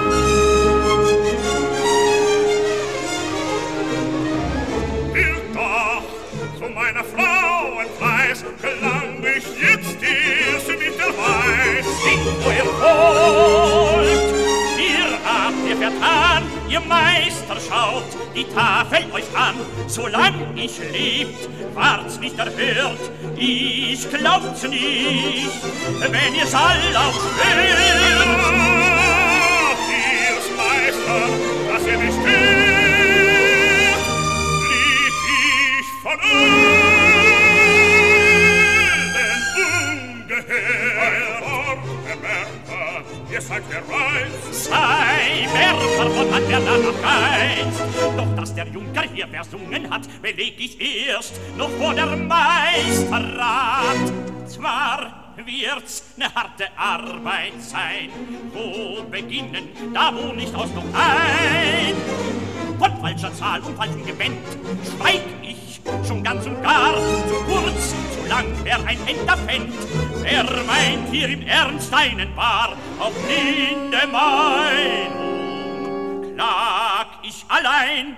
wird doch zu meiner Frau ein Preis, gelang ich jetzt erst mit der Weiß. Singt, wo ihr folgt. Ihr habt ihr vertan, ihr Meister schaut die Tafel euch an. Solang ich lebt, ward's nicht erhört. Ich glaubt's nicht, wenn ihr's all auch hört. Ihrs Meister, dass ihr mich hört, lieb ich von allen ungeheuer. Bemerker, ihr seid gereizt. Sei Werfer von Anderna nach Geiz. Doch dass der Junker hier versungen hat, beleg ich erst noch vor der Meisterrat. Zwar wird's ne harte Arbeit sein, wo beginnen, da wo nicht aus noch ein. Von falscher Zahl und falschem Gewand schweig ich schon ganz und gar. Zu kurz, zu lang wär ein Händler fänd. Wer meint hier im Ernst einen Bar auf blinde Meinung, klag ich allein.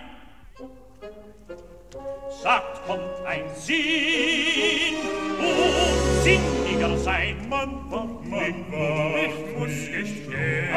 Sagt, kommt ein Sinn, sinniger sein. Man war, ich muss gestehen.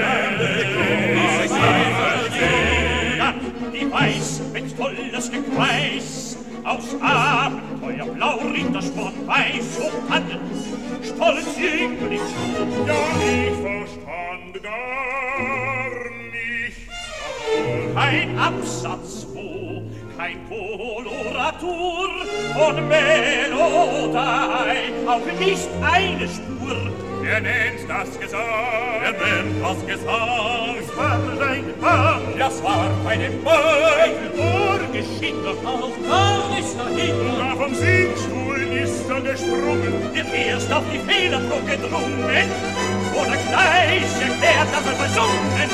Dann die Weiß mit tolles Gekreis, aus Abenteuer blau Rittersport weiß hoch Tannens, stolz jünglich schon. Ja, ich verstand gar nicht. Kein Absatz, wo kein Koloratur und Melodei, auch nicht eine Spur. Wer nennt das Gesang? Wer nennt das Gesang? Es war ein Mann, das war eine Beidel, Ohrgeschinder, auch gar nicht dahin. Da vom Singstuhl ist gesprungen, Der erst auf die Fehlerbrücke gedrungen, oder gleich erklärt, dass versungen.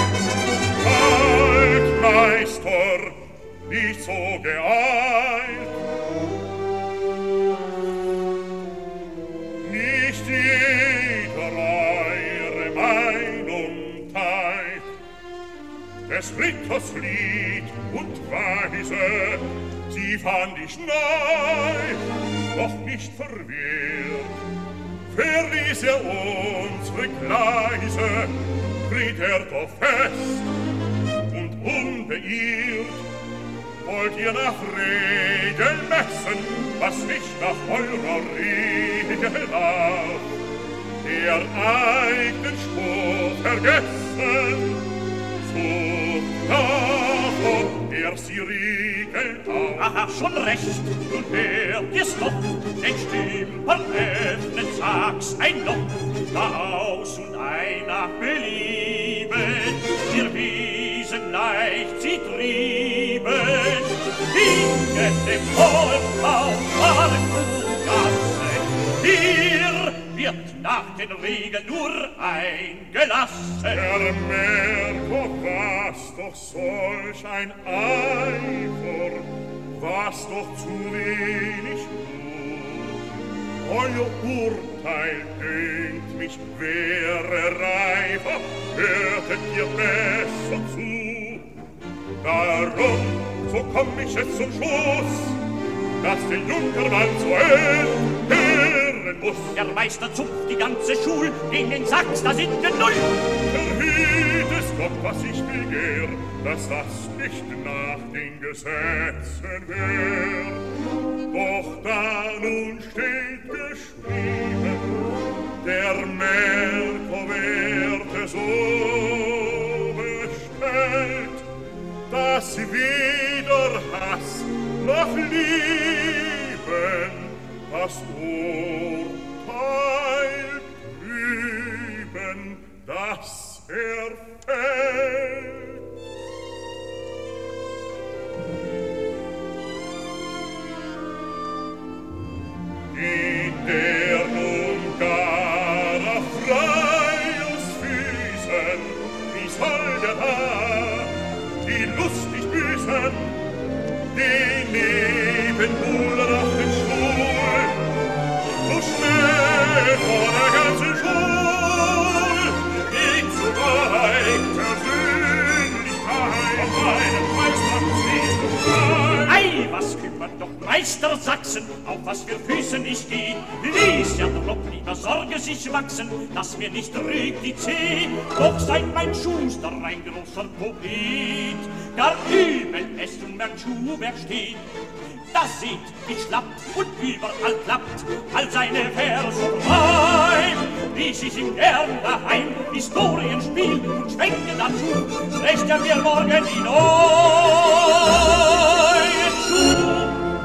Halt, Meister, nicht so geeilt. Nicht jeder eure Meinung teilt. Des Ritters Lied und Weise, sie fand ich neu, doch nicht verwehrt. Verließ unsere Gleise, tritt doch fest und unbeirrt. Wollt ihr nach Regeln messen, was nicht nach eurer Regel lag? Der eigenen Spur vergessen, sucht davon erst die Regel auf. Aha, schon recht, nun hört ihr's doch, den Stümper öffnet, sag's ein Loch, da aus und ein nach Belieben, wir Wiesen leicht sie trieben, hinter dem Volk auf Parkgasse, hier wird nach den Regeln nur eingelassen. Herr Merko, was doch solch ein Eifer, was doch zu wenig Mut. Euer Urteil dünkt mich, wäre reifer, hörtet ihr besser zu. Darum, so komm ich jetzt zum Schluss, dass der Junkermann zu hören muss. Der Meister zupft die ganze Schul, in den Sachs, da sind wir null. Verhüt es Gott, was ich begehr, dass das nicht nach den Gesetzen wär. Doch da nun steht geschrieben, der Merko werde so bestellt, weder Hass noch Lieben das Urteil üben, das erfällt. In der nun gar auf Freius Füßen, wie soll der Herr die Lust nicht büßen, den Nebenbuhler auf den Stuhl, so schnell vor der ganzen Schul, geht zu weit Persönlichkeit auf meinen Meister siehst du frei. Ei, was kümmert doch Meister Sachsen, auf was für Füßen ich geh? Ließ ja doch lieber Sorge sich wachsen, dass mir nicht rügt die Zeh. Doch sei mein Schuster ein großer Poet, gar übel es um mein Schuhwerk steht. Das sieht, wie schlappt und überall klappt, all seine Verse frei. Lies ich ihm gern daheim Historienspiel und schwenke dazu, recht er mir morgen die neue Schuhe.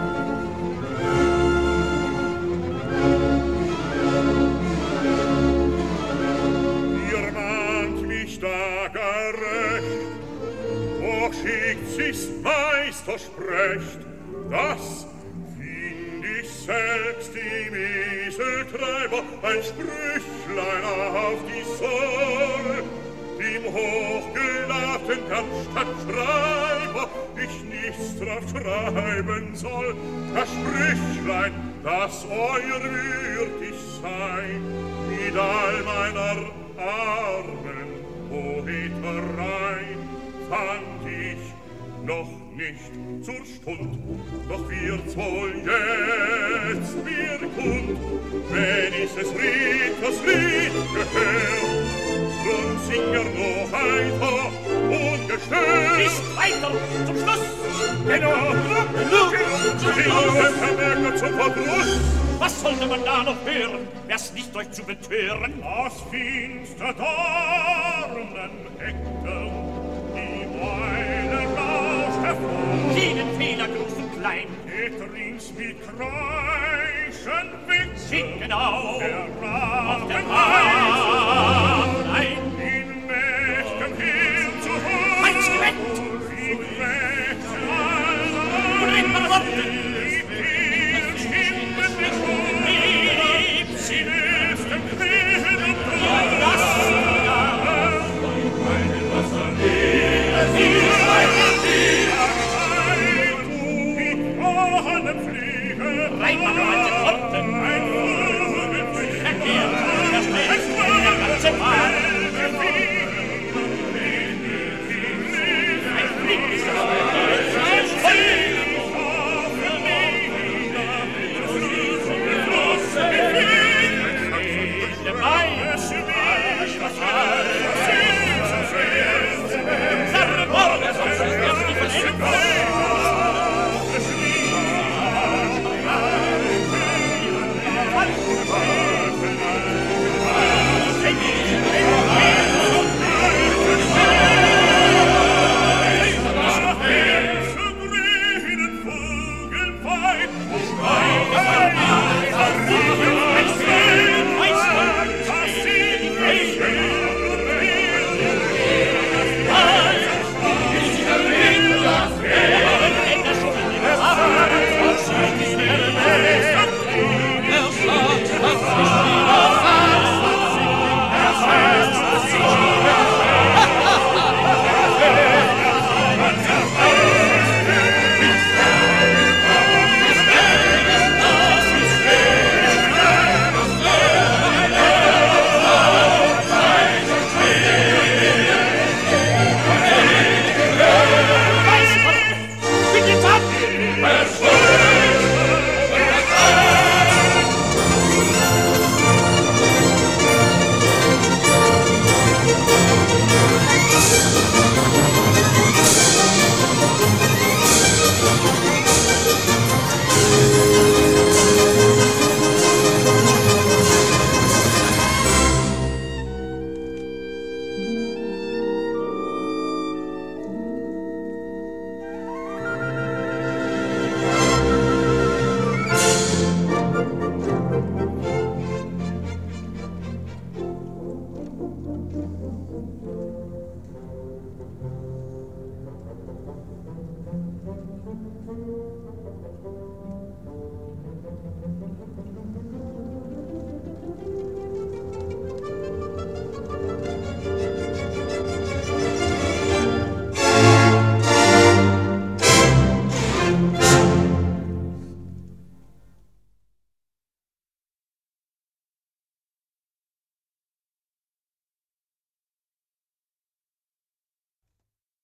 Ihr mahnt mich da gar recht, doch schickt sich's Meister sprecht, das find ich selbst im Eseltreiber ein Sprüchlein auf die Soll, dem hochgeladen kann Stadtschreiber ich nichts drauf schreiben soll. Das Sprüchlein, das euer würdig sei, mit all meiner armen Poeterei, fand ich noch nicht zur Stund, doch wird's wohl jetzt mir kund, wenn ich es Lied, das Lied gehört, drum sing noch weiter ungestört. Nicht weiter, zum Schluss! Genau, zum Verdruss. Was sollte man da noch hören, wär's nicht euch zu betören? Aus finster Dornen Hekten, die Weile rauscht hervor. Jeden Fehler groß und klein, Geht rings mit Kreischen Wichsen, genau, der auf der Rahmen